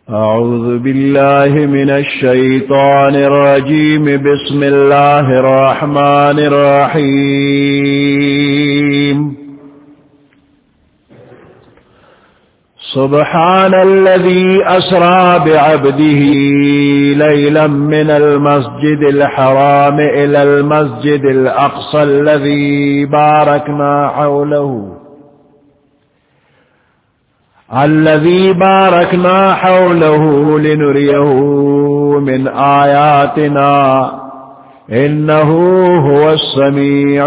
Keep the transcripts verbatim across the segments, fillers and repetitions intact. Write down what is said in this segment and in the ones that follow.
أعوذ بالله من الشيطان الرجيم بسم الله الرحمن الرحيم سبحان الذي أسرى بعبده ليلا من المسجد الحرام إلى المسجد الأقصى الذي باركنا حوله الذي باركنا حوله لنريه من آياتنا إنه هو السميع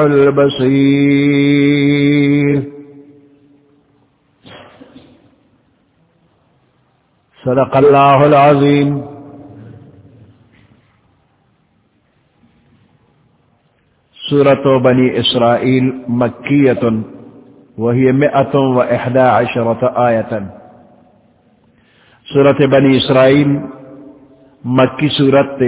البصير صدق الله العظيم. سورة بني إسرائيل مكية وهي مئة وإحدى عشرة آية. سورة بني إسرائيل مکی سورت تے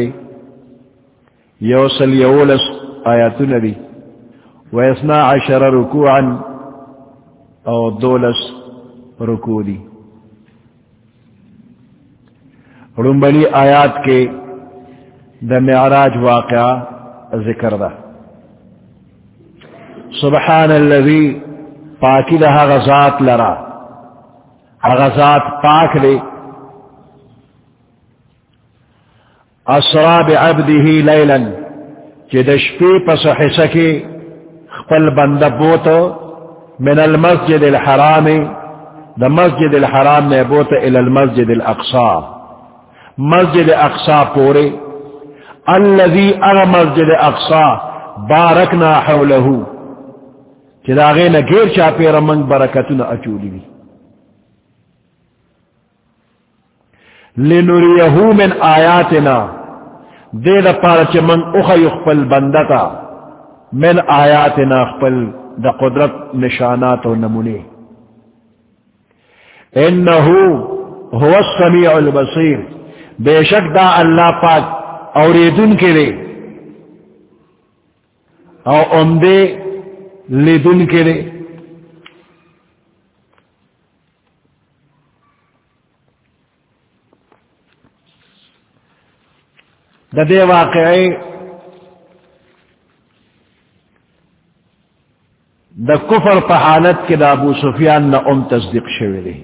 یوصل یولس آیات نبی و اثنا عشر رکوعا او دولس رکوع دی. رنبلی آیات کے دا معراج واقعہ ذکر دا. سبحان الذی پاکی دا غزات لرا غزات پاک لے اسرا بعبده لیلا چی دشپی پس حسکی خپل بندہ بوتا من المسجد الحرام دا مسجد الحرام نے بوتا الى المسجد الاقصى مسجد اقصى پورے الذي ارى مسجد اقصى بارکنا حوله کہ داغینا گیر چاپی رمنگ برکتنا اچولی بھی لنریہو من آیاتنا دے دا پارا چی من اخی اخپل بندتا من آیاتنا اخپل دا قدرت نشانات و نمونے انہو هو السمیع البصیر بے شک دا اللہ پاک اوریدن کے لئے او امدے لیدن کے لئے دا دے واقعی دا کفر پا حالت کے دا ابو سفیان نا ام تصدیق شوی لئے.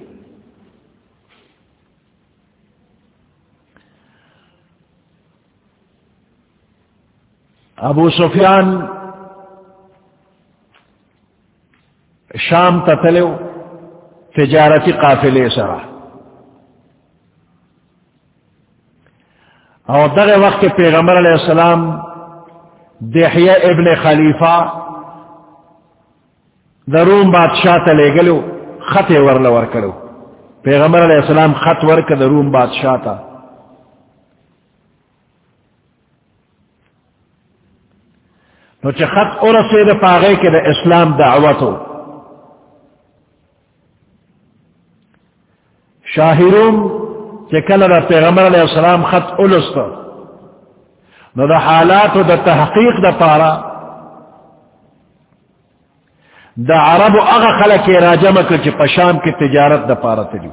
ابو سفیان شام تتلو تجارتی قافلے سرا اور در وقت پیغمبر علیہ السلام دحیہ ابن خلیفہ دروم بادشاہ تلے گلو خط ورل ور کرو پیغمبر علیہ السلام خط ورک دروم بادشاہ تا نو چھ خط ارسے دا پاغے کے دا اسلام دعوتو شاہرون کہ کل دا پیغمبر علیہ السلام خط الستا نو دا حالات دا تحقیق دا پارا دا عرب اغا خلق راجم کر چی پشام کی تجارت دا پارا تلی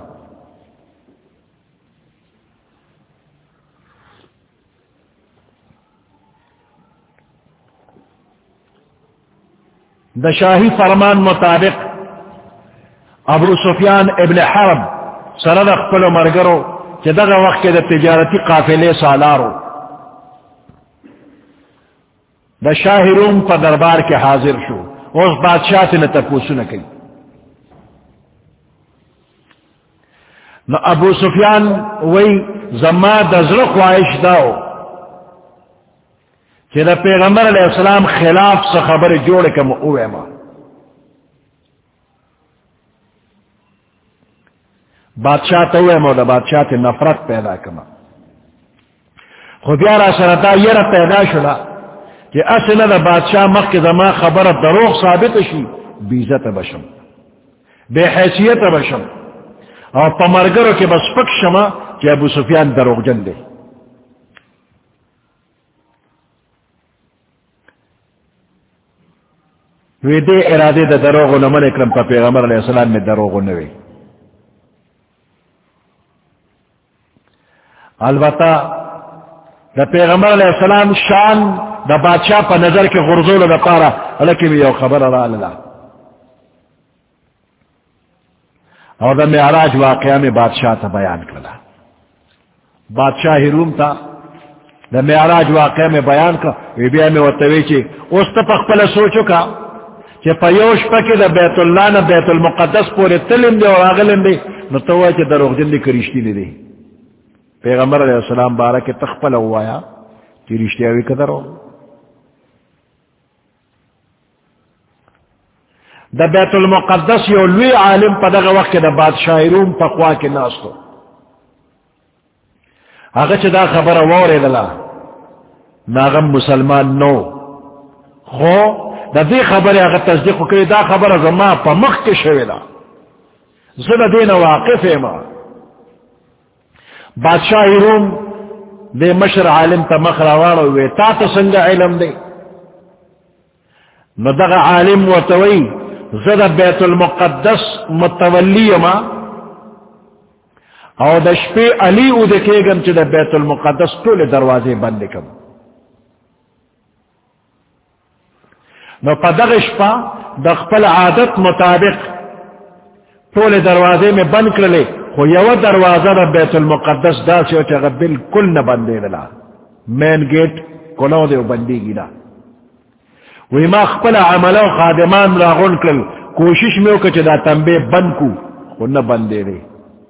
دا شاہی فرمان مطابق ابو سفیان ابن حرب سرد اخپل و مرگرو چی دغا وقت دا تجارتی قافلے سالارو دا شاہ روم پا دربار کے حاضر شو اس بادشاہ سے نتپوسو نکی نو ابو سفیان وی زما دزر خواہش داو چی دا پیغمبر علیہ السلام خلاف سے خبر جوڑ کم اوے ما بادشاہ تو مو دا بادشاہ تے نفرت پیدا کما خود یارا سرطا یہ پیدا شلا کہ اصلا دا بادشاہ مخ کے زمان خبر دروغ ثابت شی بیزت بشم بے حیثیت بشم اور پمرگروں کے بس پک شما کہ ابو سفیان دروغ جن دے وی دے ارادے دا دروغ نمن اکرم پا پیغمبر علیہ السلام میں دروغ نوے البتہ دا پیغمبر علیہ السلام شان دا بادشاہ پا نظر کے غرزول دا پارا لکی بھی یو خبر را اللہ اور دا معراج واقعہ میں بادشاہ تا بیان کرلا بادشاہ روم تا دا معراج واقعہ میں بیان کر وی بیا میں وطوی چی اس تا پخپل سوچو کا چی پا یوش پاکی دا بیت اللہ نا بیت المقدس پوری تلم دے اور آغلم دے نتوی چی در اغجن دی کرشتی لی دے پیغمبر علیہ السلام بارہ کے تخپل ہوایا کہ رشتیاوی قدر ہو دا بیت المقدس یو لوی عالم پا دغا وقت دا بادشاہ روم پا قوا کے ناستو اگر چھ دا خبر ووری دلا ناغم مسلمان نو خو دا دی خبر اگر تصدیق کری دا خبر زمان پا مخ کے شویلا زد دین واقف ایما بادشاہ روم دے مشر عالم تا مخراوانو وی تا تا سنگا علم دے ندغ عالم وطوی زد بیت المقدس متولی ما او دا شپی علی او دکے گم چی دا بیت المقدس طول دروازے بند کم نو پا دغ شپا دا خپل عادت مطابق طول دروازے میں بند کرلے خو یو دروازہ دا بیت المقدس دا سیو چاگا بالکل نہ بندے دلا مین گیٹ کلو دے و بندی گی دا وی ما خپل عملو خادمان راغون کل کوشش میں کچھ دا تنبے بند کو خو نہ بندے دے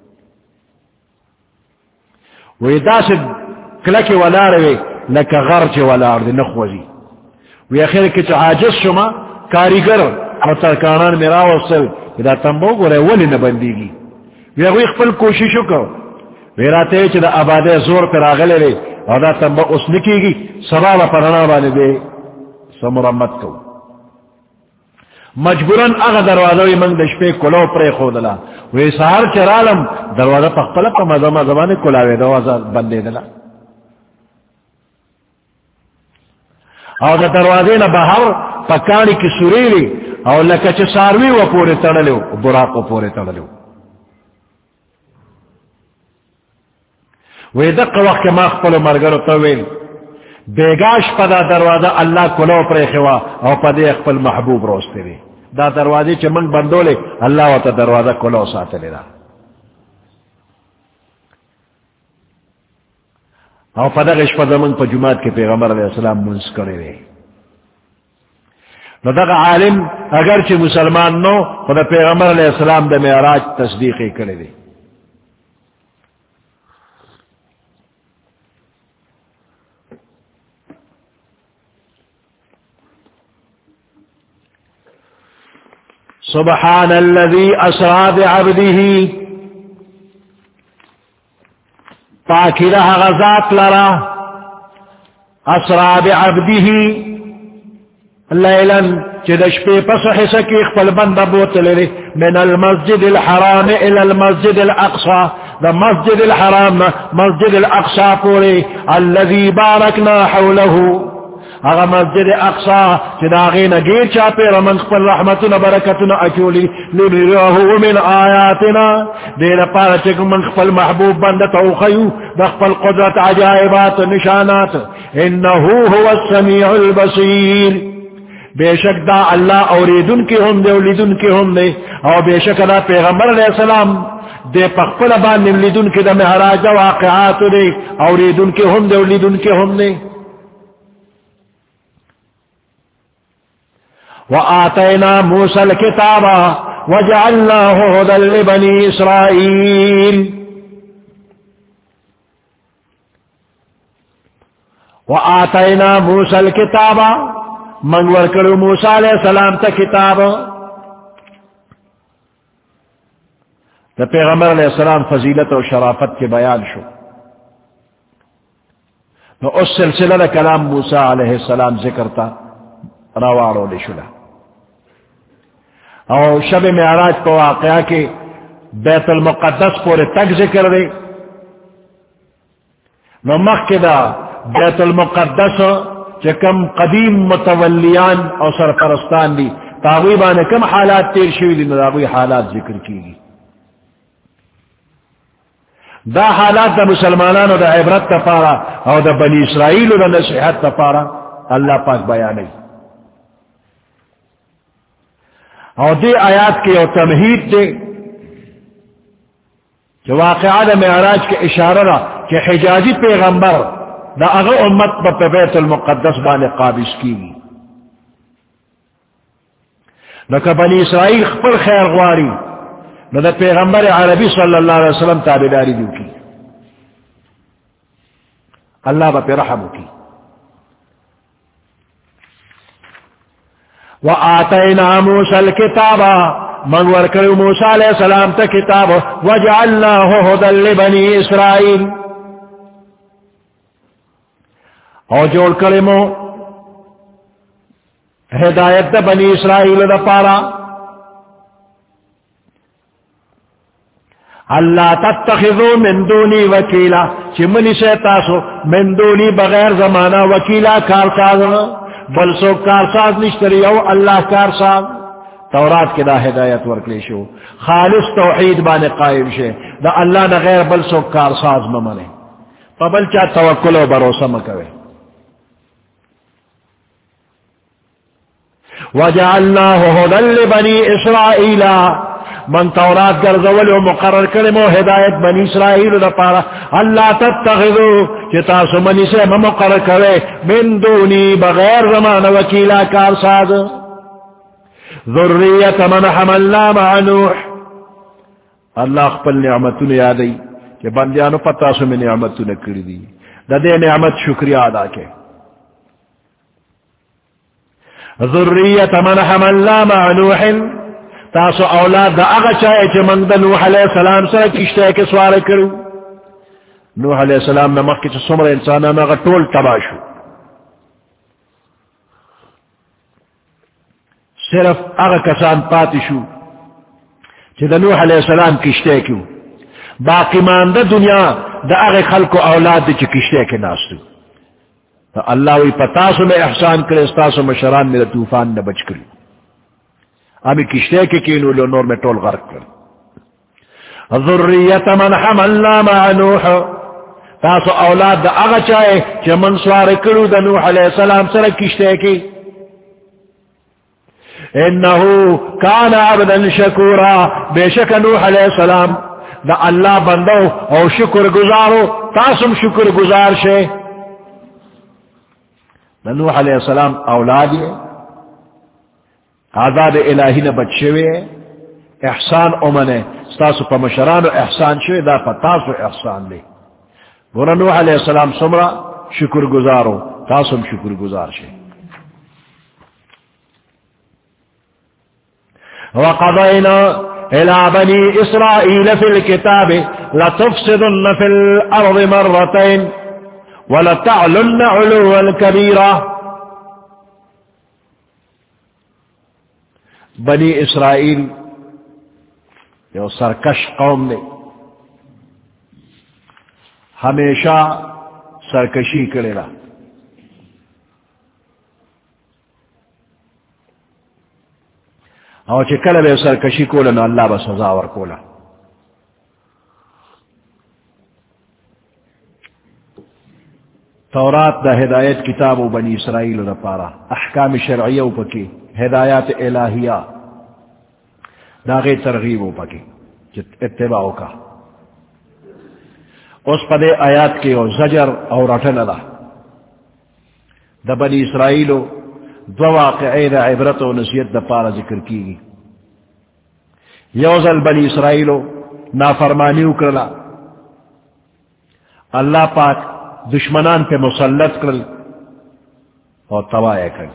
وی دا سے کلک والار وی لکا غرچ والار دے نخوزی وی اخیر کچھ عاجز شما کاریگر اور ترکانان میرا وصل دا تنبو گو رہے ولی نہ بندی گی وی اگوی خپل کوششو کو وی راتے چی دا عبادے زور پر آگلے لے اور دا تنبا اس نکی گی سبابا پرنا بانے دے سمرمت کو مجبوراً اغا دروازوی منگ دشپے کلو پرے خودلا وی سہار چرالم دروازہ پخپلا پا مزمہ زمانے کلاوے دروازہ بندے دلا اور دا دروازے نا بہر پکانی کی سوریلی اور لکچ ساروی و پورے تڑلو براق و پورے تڑلو وی دق وقت ما خپل مرگرو طویل بیگاش پا دا دروازہ اللہ کلو پر خوا او پا دے خپل محبوب روستے دے دا دروازے چھ منگ بندولے اللہ و تا دروازہ کلو ساتلے دا او پا دا غش پا زمان پا جماعت کے پیغمبر علیہ السلام منس کرے دے نو دا عالم اگرچہ مسلمان نو خدا پیغمبر علیہ السلام دا معراج تصدیقی کرے دے سبحان الذي اسرا بعبده پاکی رہ غزات لرا اسرا بعبده لیلا چدش پی پس حسکی اخفل بند بوتلری من المسجد الحرام الى المسجد الاقصى دا مسجد الحرام مسجد الاقصى پوری الذي بارکنا حوله اغا مسجد اقصا چداغین گیر چاپے رمن خپل رحمتنا برکتنا اچولی لنریہو من آیاتنا دین پارا چک من خپل محبوب بندتا خیو دخپل قدرت عجائبات نشانات انہو هو السمیع البصیر بے شک دا اللہ اوریدن کی ہم دے اولیدن کی ہم دے اور بے شک دا پیغمبر علیہ السلام دے پخپل بان لیدن کی دا محراج واقعات دے اوریدن کی ہم دے اولیدن کی ہم دے وآتينا موسى الكتاب وجعلناه هدى لبني إسرائيل وآتينا موسى الكتاب من ورکلو موسیٰ علیہ السلام تا کتاب تا پیغمبر علیہ السلام فضیلت و شرافت کے بیان شو تو اس سلسلہ دا کلام موسیٰ علیہ السلام ذکر تا روارو لے شلا اور شب معراج کو واقعہ کے بیت المقدس پورے تک ذکر دے نو مخ کے دا بیت المقدس چکم قدیم متولیان اور سرپرستان دی تاغیبان کم حالات تیر شوی دی نو حالات ذکر کی گی دا حالات دا مسلمانانو دا عبرت تا پارا او دا بنی اسرائیل دا نصیحت تا پارا اللہ پاک بیانی. اور دے آیات کے او تمہید دے کہ واقعہ دا معراج کے اشارہ را کہ حجازی پیغمبر دا اغا امت با بیت المقدس بانے قابض کی گی. نکہ بنی اسرائیل خپل خیر غواری نو دا پیغمبر عربی صلی اللہ علیہ وسلم تابداری دیو کی اللہ با پی رحمو کی. وآتینا موسیٰ الکتابا من ورکر موسیٰ علیہ السلام تا کتاب وجعلناہ ہدى لبنی اسرائیل اور جوڑ کرمو ہدایت دا بنی اسرائیل دا پارا اللہ تتخذو من دونی وکیلا چی منی سے تاسو من دونی بغیر زمانہ وکیلا کارسازنا بلسو کارساز نشتری او اللہ کارساز. تورات کے دا ہدایت ورکلی شو خالص توحید بانے قائم شے دا اللہ نہ غیر بلسو کارساز ممنے پبل چا توکل و بروسہ مکوے. وجعلناہ ہدى لبنی اسرائیل من تورات گرزول و مقرر کرمو ہدایت بنی اسرائیل دا پارا اللہ تتخذو چتا سمنی سے مقرر کرے من دونی بغیر زمان وکیلا کارساز ذریت من حملنا مع نوح. اللہ اقبل نعمتون یادی کہ بندیانو پتا سو میں نعمتون کردی دا دے نعمت شکریہ ادا کے. ذریت من حملنا مع نوح تاسو اولاد دا اغا چاہے چھ من دا نوح علیہ السلام سر کشتے کے سوار کرو. نوح علیہ السلام میں مخی چھ سمر انسانا میں اغا ٹول تباشو صرف اغا کسان پاتی شو چھ دا نوح علیہ السلام کشتے کیوں باقی مان دا دنیا دا اغا خلق و اولاد دا چھ کشتے کے ناستو. اللہ وی پتاسو میں احسان کرے استاسو مشران میں دا توفان نہ بچ کری امی کشتے کے کینو لو نور میں ٹول غرق کر. ذریت من حملنا مع نوح تاسو اولاد دا اغا چاہے چھ من سوار کرو دا نوح علیہ السلام سر کشتے کی. انہو کان عبدا شکورا بے شک نوح علیہ السلام دا اللہ بندو او شکر گزارو تاسم شکر گزار شے. نوح علیہ السلام اولاد ہے عذاب الہی نے بچے ہوئے احسان امنے ستاسو پا مشران و احسان شوئے دا پتاسو احسان لے. گونا نوح علیہ السلام سمرا شکر گزارو تاسم شکر گزار شے. وقضینا الى بنی اسرائیل فی الكتاب لتفسدن فی الارض مرتین وَلَتَعْلُنَّ عُلُوًا كَبِيرًا. بنی اسرائیل جو سرکش قوم نے ہمیشہ سرکشی کرے گا. اور چکل بے سرکشی کولا نو اللہ با سزا ور کولا. تورات دا ہدایت کتاب و بنی اسرائیل دا پارا احکام شرعیہ و پکی ہدایات الہیہ دا غیر ترغیب و پکی اتباعو کا. اس پدے آیات کے او زجر اور رٹن دا دا بنی اسرائیل دو واقعی دا عبرت و نصیحت دا پارا ذکر کی گی. یوزل بنی اسرائیل نافرمانیو کرلا اللہ پاک دشمنان پہ مسلط کرل اور توایا کرل.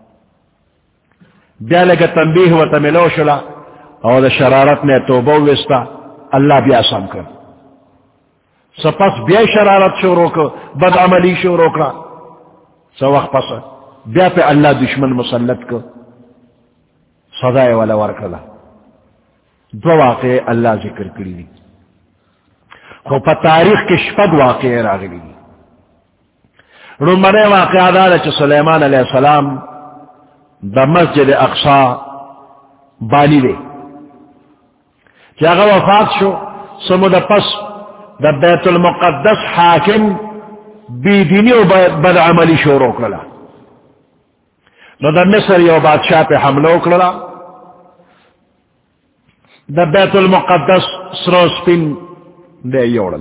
بیا لگا تنبیہ و تملو شلا اور شرارت نے توبہ وستا اللہ بیا سام کر سپس بیا شرارت شروع کر بد عملی شروع کرا سو وقت پس بیا پہ اللہ دشمن مسلط کر سزائے والا ورکلا. دو واقع اللہ ذکر کری دی خو پا تاریخ کے شپد واقع راغلی دی. رمانے واقعہ دار چ سلیمان علیہ السلام دا مسجد اقصا بانی دے چاگا وفات شو سمو دا پس دا بیت المقدس حاکم بی دینی و بد عملی شروع کرلا. نو دا مصر یو بادشاہ پہ حملہ کرلا، دا بیت المقدس سرو سپین دے یوڑل،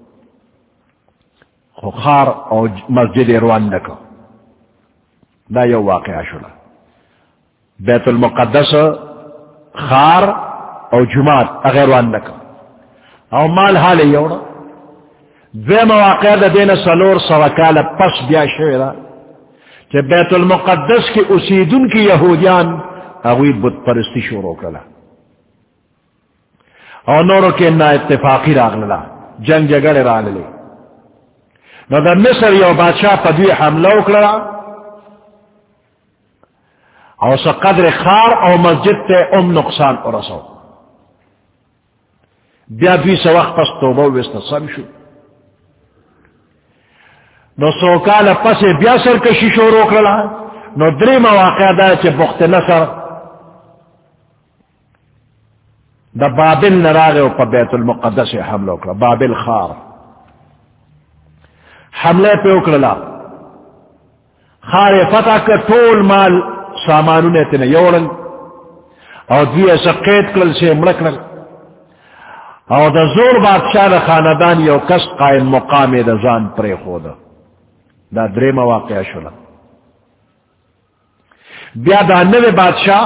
خار او مسجد روان نکو. دا یو واقعہ شلا. بیت المقدس خار او جماعت اغیر روان نکو او مال حال یوڑا. دوی مواقع دا دین سلور سوکال پس بیا شویرہ کہ بیت المقدس کی اسیدن کی یہودیان اگوی بت پرستی شروع کرلا اور نورو کے نا اتفاقی راغللا، جنگ جگڑ راغلے. نو دا مصر یو بادشاہ پدوی حملہ اکڑا اور سا قدر خار او مسجد تے ام نقصان ارسو. بیا دوی سا وقت پس توبہ ویستا سم شو. نو سوکال پس بیا سرکشی شروع کرلا. نو دری مواقع دا چے بخت نصر دا بابل نراغے و پا بیت المقدس حملہ اکڑا. بابل خار حملے پہ اکڑلا، خار فتح کر طول مال سامانوں نے تینے یوڑن اور دوی ایسا قید کل سے ملکن اور دا زور بادشاہ دا خاندان یو کس قائم مقام دا زان پرے خود. دا درے مواقع شلا. بیا دا نوے بادشاہ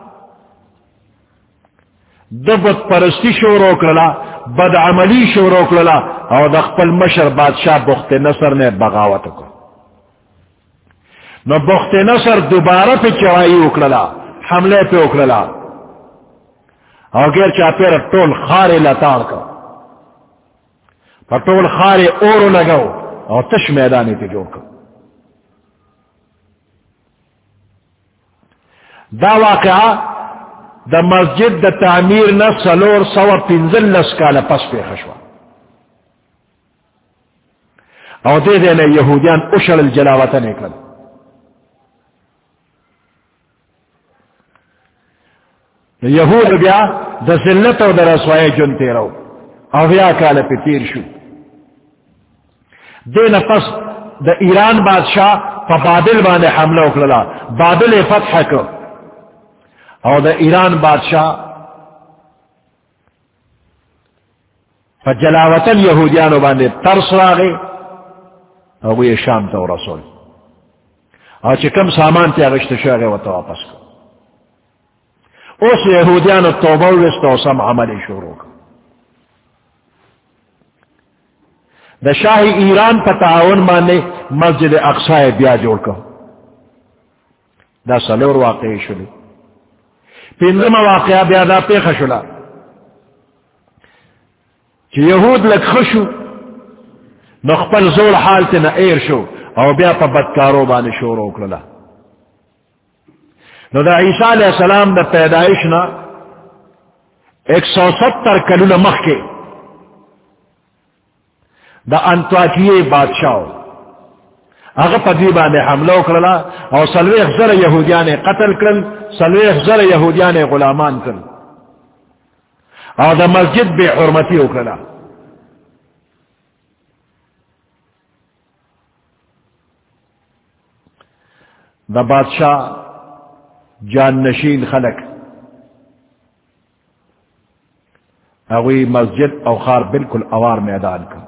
دبت پرستی شروع کرلا، بد عملی شروع کرلا اور دا خپل مشر بادشاہ بخت نصر نے بغاوت کو. نو بخت نصر دوبارہ پہ چڑھائی اکڑلا، حملے پہ اکڑلا اور گیر چاہ پیر ٹول خارے لتاڑ کا پٹول خارے اور لگاؤ اور تش میدانے پہ جوڑ کر. دا واقعہ دا مسجد دا تعمیر نہ سلور سوا پنزل لس کالا پس پہ خشوا اور دے دینا یہودیان اشل الجلاوطن اکڑل. یہود بیا دا ذلت و دا رسوائی جنتے رو او بیا کالا پہ تیر شو. دین پس دا ایران بادشاہ پا بابل بانے حملہ اکڑلا، بابل فتح کر اور دا ایران بادشاہ پا جلاوطن یہودیانو بانے ترس راگے اور وہ یہ شام تا رسول اور چکم سامان تی اغشت شاگے و تا واپس کر. اس یہودیانو توبہ وستو سم عملی شروع کر. دا شاہ ایران پا تعاون مانے مسجد اقصی بیا جوڑ کر. دا سلور واقعی شلی. پینزم واقعہ بیا دا پیخ شلا کہ یہود لگ خشو نخپل زول حالت نا ایر شو او بیا پا بدکارو بانے شورو کرلا. نو دا عیسیٰ علیہ السلام دا پیدائشنا ایک سو ستر کلون مخ کے دا انتواکیے بادشاہ اگر پدوی بانے حملہ کرلا اور سلویخ زر یہودیان قتل کرل، سلویخ زر یہودیان غلامان کرل اور دا مسجد بے حرمتی اکرلا. دا بادشاہ جان نشین خلق اگوی مسجد او خار بالکل اوار میدان کا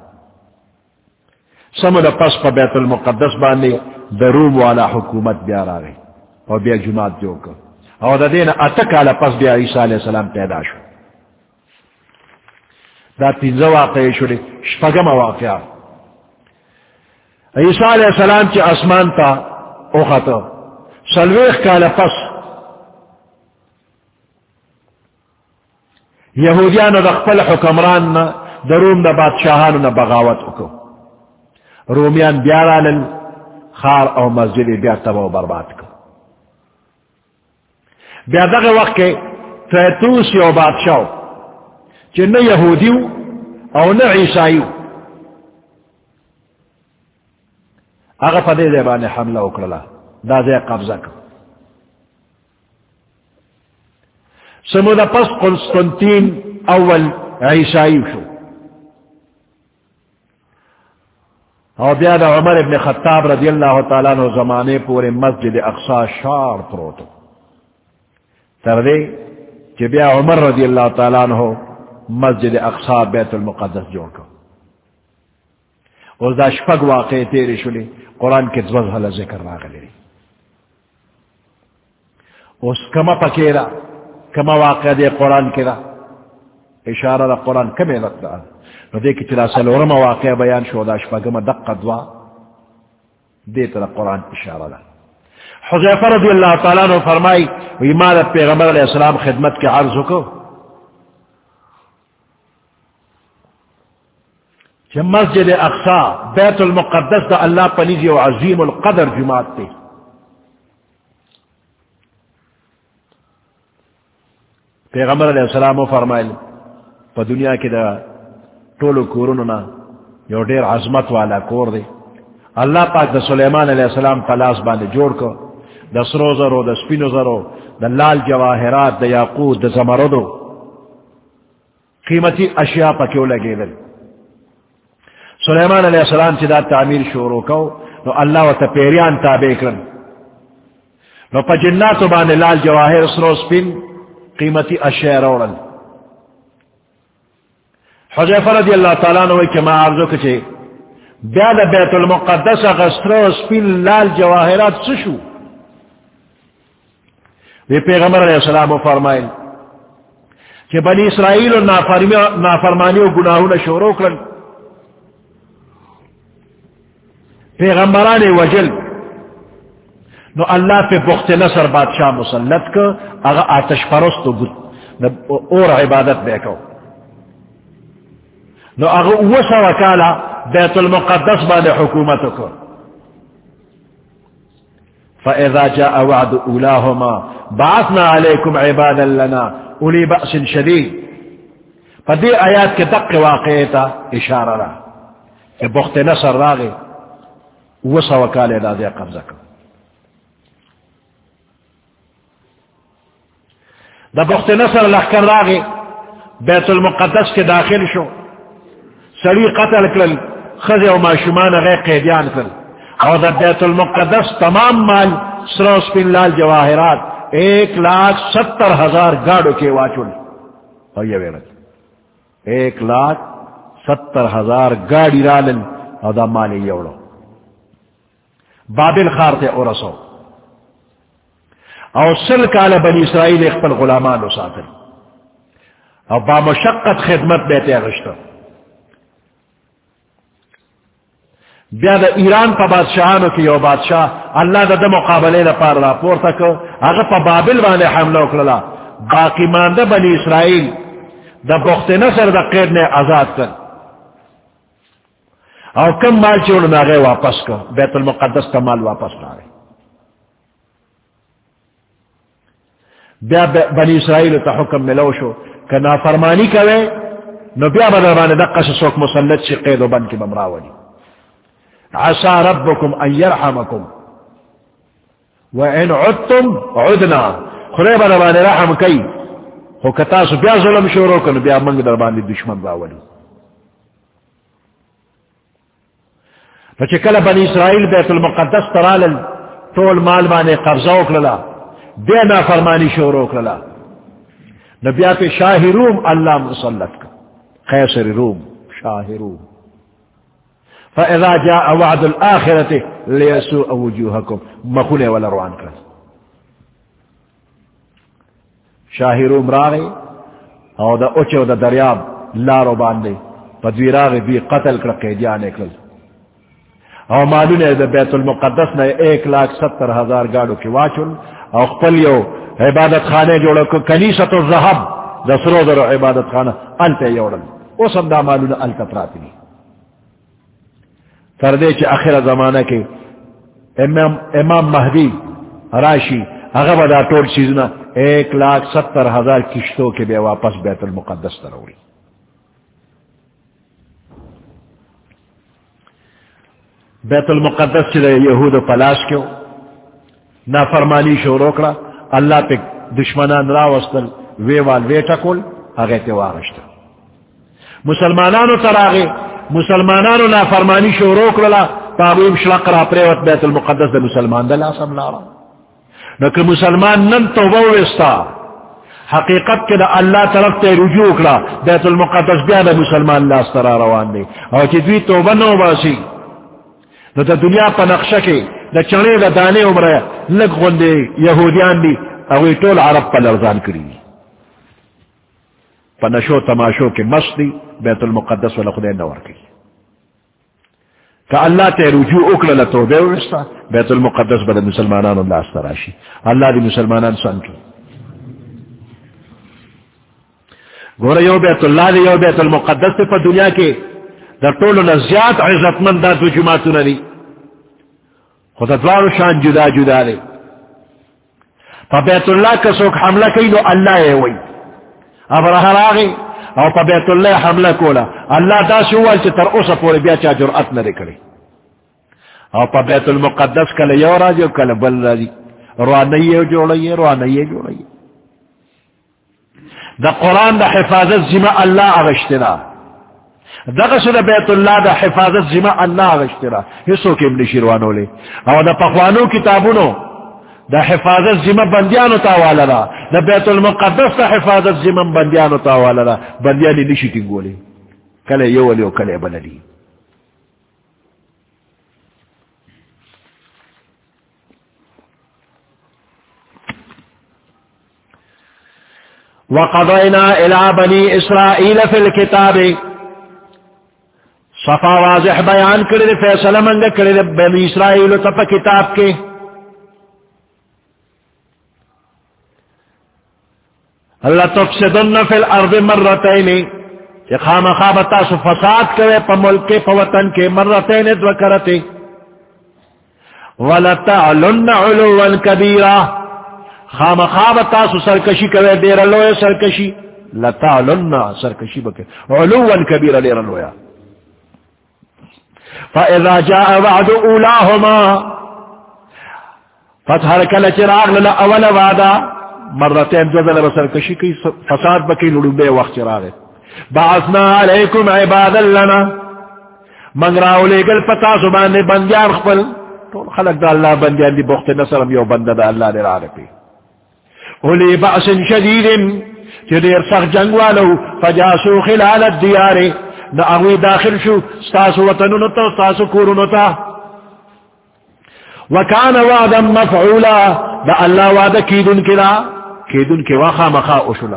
سمد پس پا بیت المقدس بانے دا روم والا حکومت بیا را رہی اور بیا جماعت جو کر اور دا دین اتکالا پس بیا عیسیٰ علیہ السلام پیدا شو. دا تینزا واقعی شو شپگم واقعہ عیسیٰ علیہ السلام چی اسمان تا اخطا سلویخ کالا پس یہودیانو دا خپل حکمران نا دا روم دا بادشاہانو نا بغاوت اکو. رومیان بیارالل خار او مسجد بیا تبا و برباد کو. بیا دغه وقت کے تیتوس یو بادشاہ چی نہ یہودیو او نہ عیسائیو اگا پا دے دے بانے حملہ اکرلا دا دے قبضہ کو. سمودہ پس قسطنطین اول عیسائی شو اور بیاد عمر ابن خطاب رضی اللہ تعالیٰ عنہ زمانے پورے مسجد اقصی شار پروتو تردے کہ بیا عمر رضی اللہ تعالیٰ عنہ مسجد اقصی بیت المقدس جوڑ کو اور دا شپگ واقع تیرے شلی قرآن کے دوزہ ذکر راغلی اس کما پکیرا کما واقع دے قرآن کے را اشارہ دا قرآن کمی رکھتا نو دے کی چلا سلورم واقع بیان شو دا شپگم دق دوا دیتا دا قرآن اشارہ دا حذیفہ رضی اللہ تعالیٰ نے فرمائی ایمان پیغمبر علیہ السلام خدمت کے عرض کو کہ مسجد اقصی بیت المقدس دا اللہ پنیزی و عظیم القدر جماعت تے پیغمبر علیہ السلام فرمائل پا دنیا کی دا طول کوروننا یو دیر عظمت والا کور دے اللہ پاک دا سلیمان علیہ السلام پلاس باندے جوڑ کو دا سرو زرو دا سپینو زرو دا لال جواہرات دا یاقوت دا زمردو قیمتی اشیاء پا کیوں لگے دل سلیمان علیہ السلام چی دا تعمیر شروع کو نو اللہ و تا پیریان تابع کرن نو پا جناتو باندے لال جواہر سرو سپین قیمتی اشیاء روڑن حذیفہ رضی اللہ تعالیٰ عنہ کہ ما عرضو کچے بیاد بیت المقدس غسرو سپین لال جواہرات سشو وی پیغمبر علیہ السلام فرمائل کہ بنی اسرائیل و نافرمانی و گناہون شروع کرن پیغمبران وجل نو اللہ پہ بخت نصر بادشاہ مسلط کو اگر آتش پرست اور عبادت بے کو نو اگر وسا وکالا بیت المقدس بعد حکومت کو فَإِذَا جَاءَ وَعْدُ أُولَاهُمَا بَعَثْنَا عَلَيْكُمْ عِبَادًا لَنَا أُولِي بَأْسٍ شَدِيدٍ فدی آیات کے دق واقعی تا اشارہ رہا کہ بخت نصر راغی وسا وکالے دا دے قبضہ کو دا بخت نصر لخکر راغی بیت المقدس کے داخل شو سڑی قتل کل خز و معشومان غیر قیدیان کل اور دا بیت المقدس تمام مال سروس پن لال جواہرات ایک لاکھ ستر ہزار گاڑوں کے واچل اور یہ ویرت ایک لاکھ ستر ہزار گاڑی رالن اور دا مالی یوڑو بابل خارتے اور رسو اور سل کال بنی اسرائیل اقبل غلامان و ساتر اور بامشقت خدمت بیتے اغشتر بیاد ایران پا بادشاہانو کی یو بادشاہ اللہ دا دا مقابلے دا پار راپور تک اگر پا بابل وانے حملہ اکرلا باقی ماندہ بنی اسرائیل دا بخت نصر دا قید نے آزاد کر اور کم مال چوڑنا گئے واپس کر بیت المقدس کا مال واپس نہ گئے بیا بنی اسرائیل تا حکم ملو شو کہ نافرمانی کرے نو بیا بدرمان دقا سے سوک مسلط سے قید و بند کی بمراولی عسى ربكم ان يرحمكم وان عدتم عدنا خدای بدرمان رحم کئی خو کتاسو بیا ظلم شروع کنو بیا منگ دربان دشمن باولی فچکل بنی اسرائیل بیت المقدس ترالل طول مال بانے قبضہ اکللا بے نافرمانی شروع کرلا نبیا پہ شاہ روم اللہ مسلط کا قیصر روم شاہ روم فَإِذَا جَاءَ وَعْدُ الْآخِرَةِ لِيَسُوءَ وُجُوهَكُمْ مخونے والا روان کر شاہ روم راغی او دا اچھو دا دریاب لارو باندے پدوی راغی بھی قتل کر قیدیانے کل او معلوم ہے دا بیت المقدس نے ایک لاکھ ستر ہزار گاڑوں کی واچل او خپلیو عبادت خانے جوڑا کو کنیست الزہب دسرو درو عبادت خانہ انتے یوڑل او سم دا معلوم انتا پراتنی تردے چی آخر زمانہ کے امام, امام مہدی راشی اغبا دا طول چیزنا ایک لاکھ ستر ہزار کشتوں کے بے واپس بیت المقدس تروڑی بیت المقدس چی دا یہود و پلاس کیوں نافرمانی شروع کرا اللہ پہ دشمنان راوستل ویوال ویٹا کل اگیتے وارشتا مسلمانانو تراغے مسلمانانو نافرمانی شروع کرلا تابویم شلق را پریوت بیت المقدس دا مسلمان دا لاسم لارا نکہ مسلمان نن توبہ وستا حقیقت کے دا اللہ طرف تے رجوع کرا بیت المقدس بیا دا مسلمان لاس ترا روان دے اور چی دوی توبہ نو باسی نو دا دنیا پا نقشہ کے دا چنے دا دانے عمرہ لگ غندے یہودیان دی اوی طول عرب پا لرزان کری پا نشو تماشو کے مستی بیت المقدس والا خدای نور کی کہ اللہ تے رجوع اکلل توبہ وستا بیت المقدس بدا مسلمانان اللہ استراشی اللہ دی مسلمانان سن کی گورا یو بیت اللہ دی یو بیت المقدس تے پا دنیا کے در طول نزیات عزت مند دا دو جماعتو نری خود ادوار شان جدا جدا لے پا بیت اللہ کسوک حملہ کئی نو اللہ اے وی اب رہا راغی او پا بیت اللہ حملہ کولا اللہ دا سوال چی تر اسا پوری بیا چا جرعت نہ رکڑی او پا بیت المقدس کل یو راجی کل بل راجی روانیے جوڑیے روانیے جوڑیے دا قرآن دا حفاظت زمہ اللہ اغشتنا دا قصد بیت اللہ دا حفاظت زمہ اللہ اغشتنا حصوں کے ابن شیروانو لے او دا پخوانو کتابونو دا حفاظت زمہ بندیانو تاوالا دا دا بیت المقدس دا حفاظت زمہ بندیانو تاوالا دا بندیانی نشی تنگولی کلے یولی و کلے بلدی وقضینا الى بنی اسرائیل فی الكتاب صفا واضح بیان کرے فیصلہ منگا کرے بنی اسرائیل تپا کتاب کے اللہ تفسدن فی الارض مرتین کہ خام خوابتا سو فساد کرے پا ملک کے پا وطن کے مرتین دو کرتے وَلَتَعْلُنَّ عُلُوًا كَبِيرًا خام خوابتا سو سرکشی کرے دیر لویا سرکشی لَتَعْلُنَّ سرکشی بکے عُلُوًا كَبِيرًا دیر لویا فَإِذَا جَاءَ وَعْدُ أُولَاهُمَا فتحر کل چراغ للا اول وعدہ مرتين جزل بسرکشی کی فساد بکی لڑو بے وقت چراغے بعثنا علیکم عبادا لنا منگراو لے گل پتا سبان بندیان خپل خلق دا اللہ بندیان دی بخت نصرم یو بند دا اللہ دے راہ پی اولی بعث شدید چی دیر سخ جنگ والو فجاسو خلال الدیار نا اغوی داخل شو ستاسو وطنو تا ستاسو کورونو تا وکان وعدا مفعولا دا اللہ وعدا کیدن کلا کیدن کے واخا مخا اشلا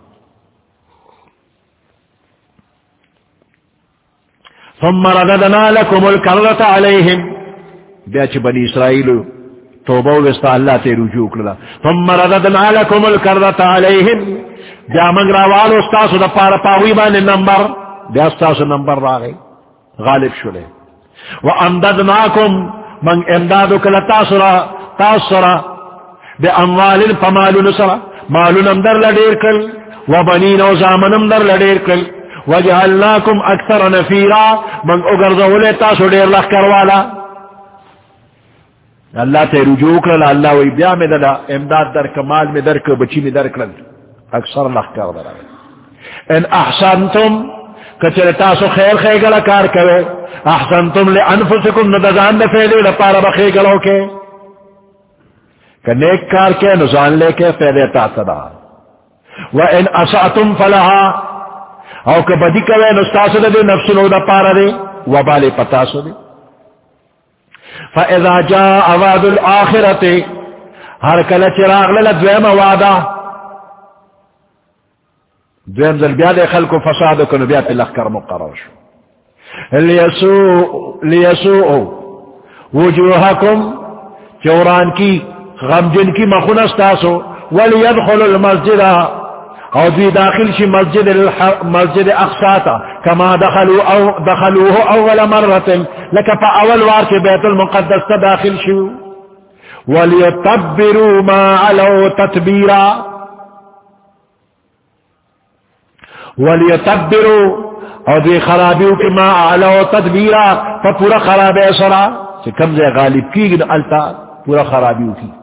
ثم رددنا لكم الكرة عليهم بیاچ بنی اسرائیل توبہ وستا اللہ تے رجوع کلا ثم رددنا لكم الكرة عليهم بیا منگرا والو استاسو دا پارا پاوی بان نمبر بیا استاسو نمبر راگئی غالب شلے وامددناکم من امدادو کلا تاسرا تاسرا بے اموال فمالو نسرا مالو نمدر لڑیر کل وبنین و زامنم در لڑیر کل وجعلناکم اکثر نفیرا من اگرزولے تاسو دیر لخ کروالا اللہ تے رجوع کرلا اللہ وی بیا میں دلا امداد در کمال میں در کے بچی میں در کرل اکثر لخ کر در ان احسنتم کچر تاسو خیر خیگل کار کرے احسنتم لانفسکم ندزان دفیلے لپارا بخیگلو کے کہ نیک کار کے نزان لے کے فیدے تاثدہ وَإِنْ أَسَعْتُمْ فَلَهَا او کہ بدی کوئے نستاسد دے نفس لو دا پارا دے وبالے پتاسو دے فَإِذَا جَاءَ وَعْدُ الْآخِرَةِ ہر کل چراغ للا دویم وعدہ دویم ذل بیاد خلق و فساد کنو بیاد پی لخکر مقرر شو لیسوء وجوہکم چوران کی غم جن کی مخنستاسو ولیدخل المسجد او دی داخل شی مسجد مسجد اقصاتا کما دخلوا او دخلوه اول مرت لکا پا اول وار کے بیت المقدس تا داخل شو ولیتبروا ما علو تتبیرا ولیتبروا او دی خرابیو کی ما علو تتبیرا پا پورا خرابی سرا چی کمزے غالب کی گن علتا پورا خرابیو کی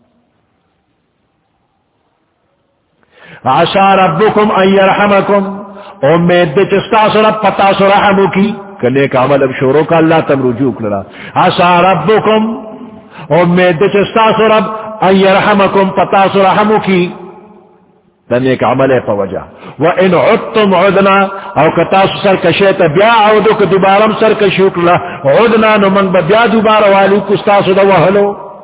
عسى ربكم ان يرحمكم امید دے چستا سرب پتا سر رحمو کی کنے کا عمل اب شورو کا اللہ تم رجوع کرا عسى ربکم امید دے چستا سرب ان یرحمکم پتا سر رحمو کی تنے کا عمل پا وجہ وَإِنْ عُدْتُمْ عُدْنَا او کتاسو سر کشیت بیا عودو که دوبارم سر کشیوک اللہ عدنا نمن بیا دوبار والو کستاسو دا وحلو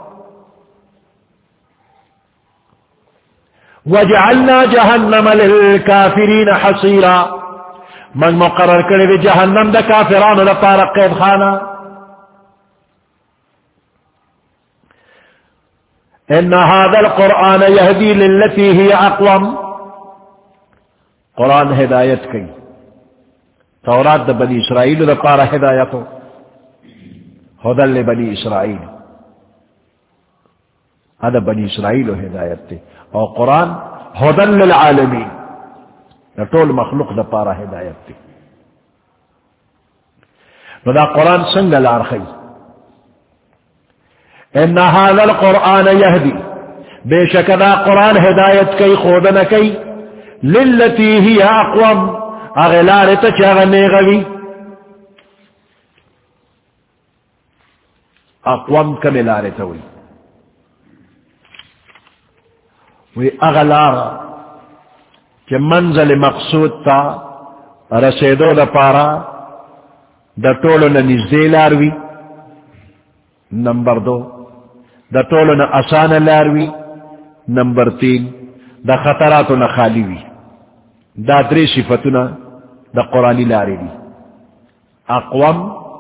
وَجَعَلْنَا جَهَنَّمَ لِلْكَافِرِينَ حَصِيرًا من مقرر کرے جہنم دا کافرانو لپارا قید خانا ان هذا القرآن يهدي للتي هي اقوم قرآن ہدایت کی تورات دا بنی اسرائیل دا پارا ہدایتو ہدل لبنی اسرائیل هذا بنی اسرائیل ہدایت تے اور قرآن ہدل للعالمین دا طول مخلوق دا پارا ہدایت تے دا قرآن سنگ لارخی ان هذا القرآن يهدي بے شک دا قرآن ہدایت کی خودن کی للتی ہی اقوم اغلار تچاغنے غوی اقوم کملار توی وی اغلار کہ منزل مقصود تا رسیدو دا پارا دا طولو ننزدی لاروی نمبر دو دا طولو نا آسان لاروی نمبر تین دا خطراتو نا خالی وی دا دری صفتنا دا قرآنی لاری دی اقوام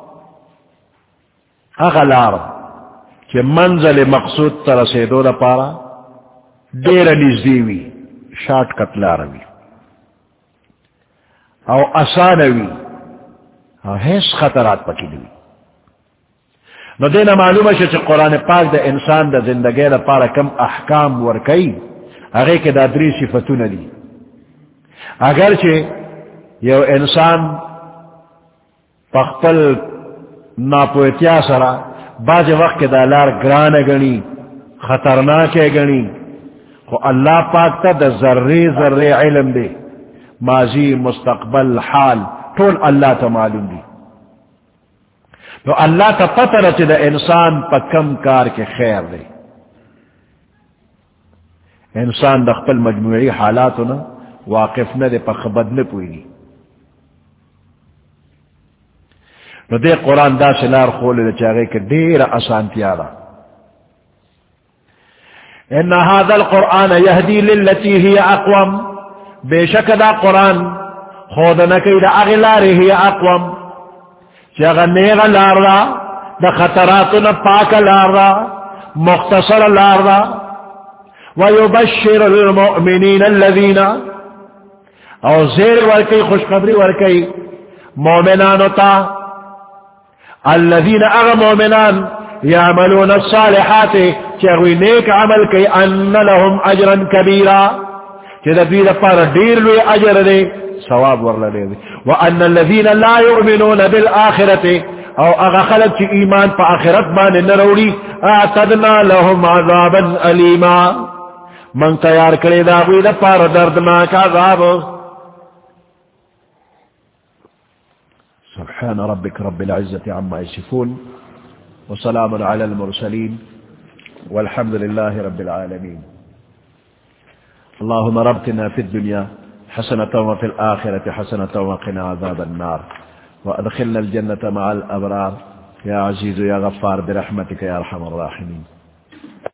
اغلار کہ منزل مقصود ترسیدو دا پارا دیر نزدیوی شارٹ کٹ لاروی او آسانوی او حیث خطرات پکی دوی نو دینا معلوم ہے کہ قرآن پاک دا انسان دا زندگی دا پارا کم احکام ورکی اگر کہ دا دری صفتون دی اگرچہ یو انسان پختل ناپویتیا سرا بعض وقت دا لار گران گنی خطرناک گنی خو اللہ پاک تا دا ذرے ذرے علم دے ماضی مستقبل حال طول اللہ تا معلوم دی تو اللہ تا پتہ رچے دا انسان پا کم کار کے خیر دے انسان دا خپل مجموعی حالاتو نا واقف نہ دے پا خبر نہ پوئی گی نو دے قرآن دا سلار خولے دا چاگے کہ دیر آسان تیارا ان هذا القرآن يهدي للتي هي اقوم بے شک دا قرآن خود نکی دا اغلاری ہی اقوم چاگا نیغ لار دا دا خطراتنا پاک لار دا مختصر لار دا ويبشر المؤمنين الذين او زیر ورکی خوشخبری ورکی مومنانو تا الذين اغا مومنان يعملون الصالحات چاگوی نیک عمل کی ان لهم اجرا کبیرا چاگا دید پارا دیر لوی اجر دے ثواب ورلا دے وان الذين لا يؤمنون بالآخرت او اغا خلق چی ایمان پا آخرت مان نروڑی اعتدنا لهم عذابا علیما من تیار کرے داوی دا پارا دردناک عذاب سبحان ربك رب العزة عما يصفون وسلام على المرسلين والحمد لله رب العالمين اللهم ربنا في الدنيا حسنة وفي الآخرة حسنة وقنا عذاب النار وأدخلنا الجنة مع الأبرار يا عزيز يا غفار برحمتك يا أرحم الراحمين